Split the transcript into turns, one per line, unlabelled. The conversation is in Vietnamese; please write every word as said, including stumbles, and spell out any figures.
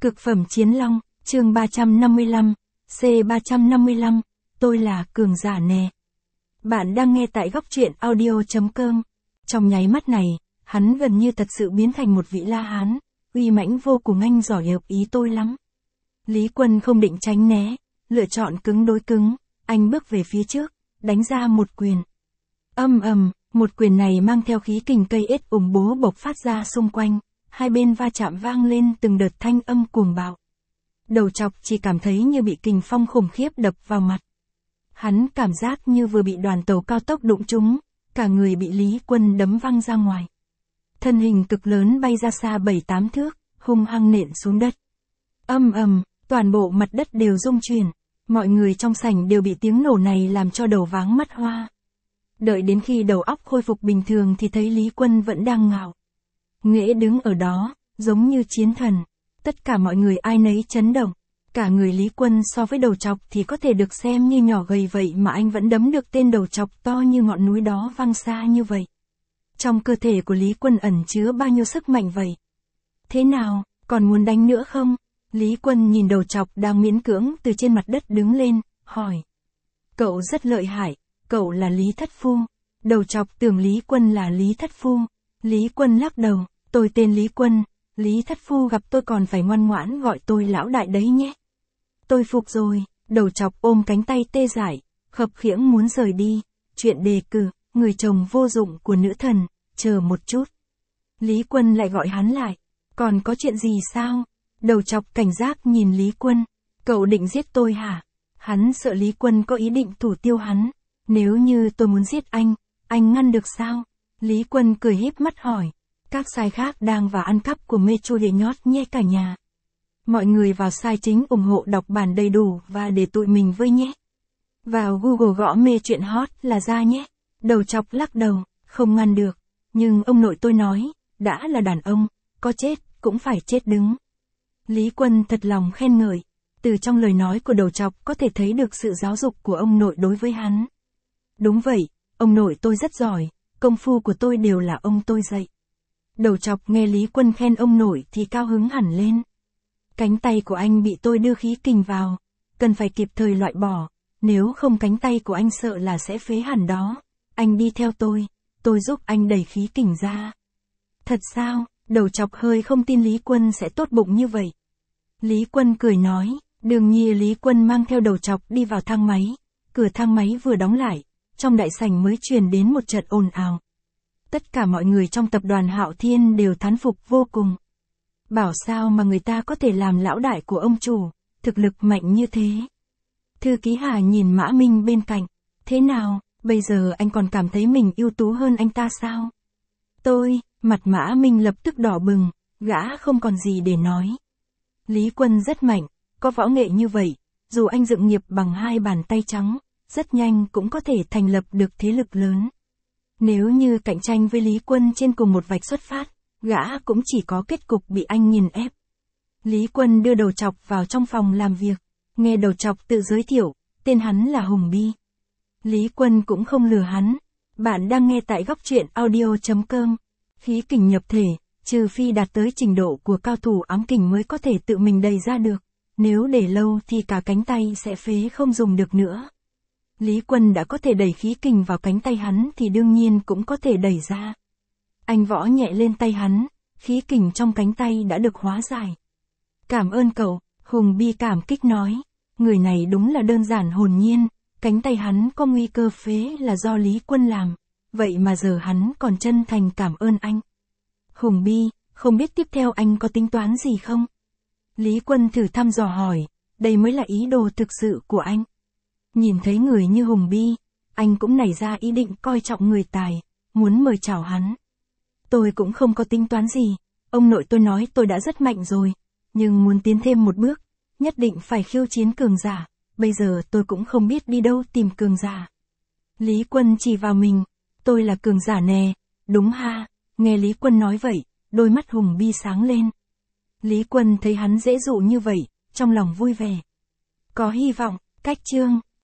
Cực phẩm chiến long, chương ba trăm năm mươi lăm, C ba trăm năm mươi lăm, tôi là cường giả nè. Bạn đang nghe tại góc truyện audio.com. Trong nháy mắt này, hắn gần như thật sự biến thành một vị La Hán, uy mãnh vô cùng, anh giỏi hợp ý tôi lắm. Lý Quân không định tránh né, lựa chọn cứng đối cứng, anh bước về phía trước, đánh ra một quyền. Âm ầm, một quyền này mang theo khí kình cây ết ủng bố bộc phát ra xung quanh, hai bên va chạm vang lên từng đợt thanh âm cuồng bạo. Đầu chọc chỉ cảm thấy như bị kình phong khủng khiếp đập vào mặt. Hắn cảm giác như vừa bị đoàn tàu cao tốc đụng trúng, cả người bị Lý Quân đấm văng ra ngoài. Thân hình cực lớn bay ra xa bảy tám thước, hung hăng nện xuống đất. Âm ầm, toàn bộ mặt đất đều rung chuyển, mọi người trong sảnh đều bị tiếng nổ này làm cho đầu váng mắt hoa. Đợi đến khi đầu óc khôi phục bình thường thì thấy Lý Quân vẫn đang ngạo nghễ đứng ở đó, giống như chiến thần. Tất cả mọi người ai nấy chấn động. Cả người Lý Quân so với đầu chọc thì có thể được xem như nhỏ gầy vậy mà anh vẫn đấm được tên đầu chọc to như ngọn núi đó văng xa như vậy. Trong cơ thể của Lý Quân ẩn chứa bao nhiêu sức mạnh vậy? Thế nào, còn muốn đánh nữa không? Lý Quân nhìn đầu chọc đang miễn cưỡng từ trên mặt đất đứng lên, hỏi. Cậu rất lợi hại, cậu là Lý Thất Phu. Đầu chọc tưởng Lý Quân là Lý Thất Phu. Lý Quân lắc đầu, tôi tên Lý Quân, Lý Thất Phu gặp tôi còn phải ngoan ngoãn gọi tôi lão đại đấy nhé. Tôi phục rồi, đầu chọc ôm cánh tay tê dại, khập khiễng muốn rời đi. Chuyện đề cử, người chồng vô dụng của nữ thần, chờ một chút. Lý Quân lại gọi hắn lại, còn có chuyện gì sao? Đầu chọc cảnh giác nhìn Lý Quân, cậu định giết tôi hả? Hắn sợ Lý Quân có ý định thủ tiêu hắn. Nếu như tôi muốn giết anh, anh ngăn được sao? Lý Quân cười híp mắt hỏi. Các sai khác đang vào ăn cắp của Metro để nhót nhé cả nhà. Mọi người vào sai chính ủng hộ đọc bản đầy đủ và để tụi mình với nhé. Vào Google gõ mê chuyện hot là ra nhé. Đầu chọc lắc đầu, không ngăn được. Nhưng ông nội tôi nói, đã là đàn ông, có chết cũng phải chết đứng. Lý Quân thật lòng khen ngợi. Từ trong lời nói của đầu chọc có thể thấy được sự giáo dục của ông nội đối với hắn. Đúng vậy, ông nội tôi rất giỏi, công phu của tôi đều là ông tôi dạy. Đầu chọc nghe Lý Quân khen ông nội thì cao hứng hẳn lên. Cánh tay của anh bị tôi đưa khí kình vào, cần phải kịp thời loại bỏ, nếu không cánh tay của anh sợ là sẽ phế hẳn đó. Anh đi theo tôi, tôi giúp anh đẩy khí kình ra. Thật sao? Đầu chọc hơi không tin Lý Quân sẽ tốt bụng như vậy. Lý Quân cười nói, đương nhiên Lý Quân mang theo đầu chọc đi vào thang máy. Cửa thang máy vừa đóng lại, trong đại sảnh mới truyền đến một trận ồn ào. Tất cả mọi người trong tập đoàn Hạo Thiên đều thán phục vô cùng. Bảo sao mà người ta có thể làm lão đại của ông chủ, thực lực mạnh như thế. Thư ký Hà nhìn Mã Minh bên cạnh, thế nào, bây giờ anh còn cảm thấy mình ưu tú hơn anh ta sao? Tôi, mặt Mã Minh lập tức đỏ bừng, gã không còn gì để nói. Lý Quân rất mạnh, có võ nghệ như vậy, dù anh dựng nghiệp bằng hai bàn tay trắng, rất nhanh cũng có thể thành lập được thế lực lớn. Nếu như cạnh tranh với Lý Quân trên cùng một vạch xuất phát, gã cũng chỉ có kết cục bị anh nghiền ép. Lý Quân đưa đầu chọc vào trong phòng làm việc, nghe đầu chọc tự giới thiệu, tên hắn là Hùng Bi. Lý Quân cũng không lừa hắn. Bạn đang nghe tại góc truyện audio.com. Khí kình nhập thể, trừ phi đạt tới trình độ của cao thủ ám kình mới có thể tự mình đẩy ra được. Nếu để lâu thì cả cánh tay sẽ phế không dùng được nữa. Lý Quân đã có thể đẩy khí kình vào cánh tay hắn thì đương nhiên cũng có thể đẩy ra. Anh võ nhẹ lên tay hắn, khí kình trong cánh tay đã được hóa giải. Cảm ơn cậu, Hùng Bi cảm kích nói. Người này đúng là đơn giản hồn nhiên, cánh tay hắn có nguy cơ phế là do Lý Quân làm. Vậy mà giờ hắn còn chân thành cảm ơn anh. Hùng Bi, không biết tiếp theo anh có tính toán gì không? Lý Quân thử thăm dò hỏi, đây mới là ý đồ thực sự của anh. Nhìn thấy người như Hùng Bi, anh cũng nảy ra ý định coi trọng người tài, muốn mời chào hắn. Tôi cũng không có tính toán gì, ông nội tôi nói tôi đã rất mạnh rồi, nhưng muốn tiến thêm một bước, nhất định phải khiêu chiến cường giả, bây giờ tôi cũng không biết đi đâu tìm cường giả. Lý Quân chỉ vào mình, tôi là cường giả nè, đúng ha, nghe Lý Quân nói vậy, đôi mắt Hùng Bi sáng lên. Lý Quân thấy hắn dễ dụ như vậy, trong lòng vui vẻ. Có hy vọng, cách chương.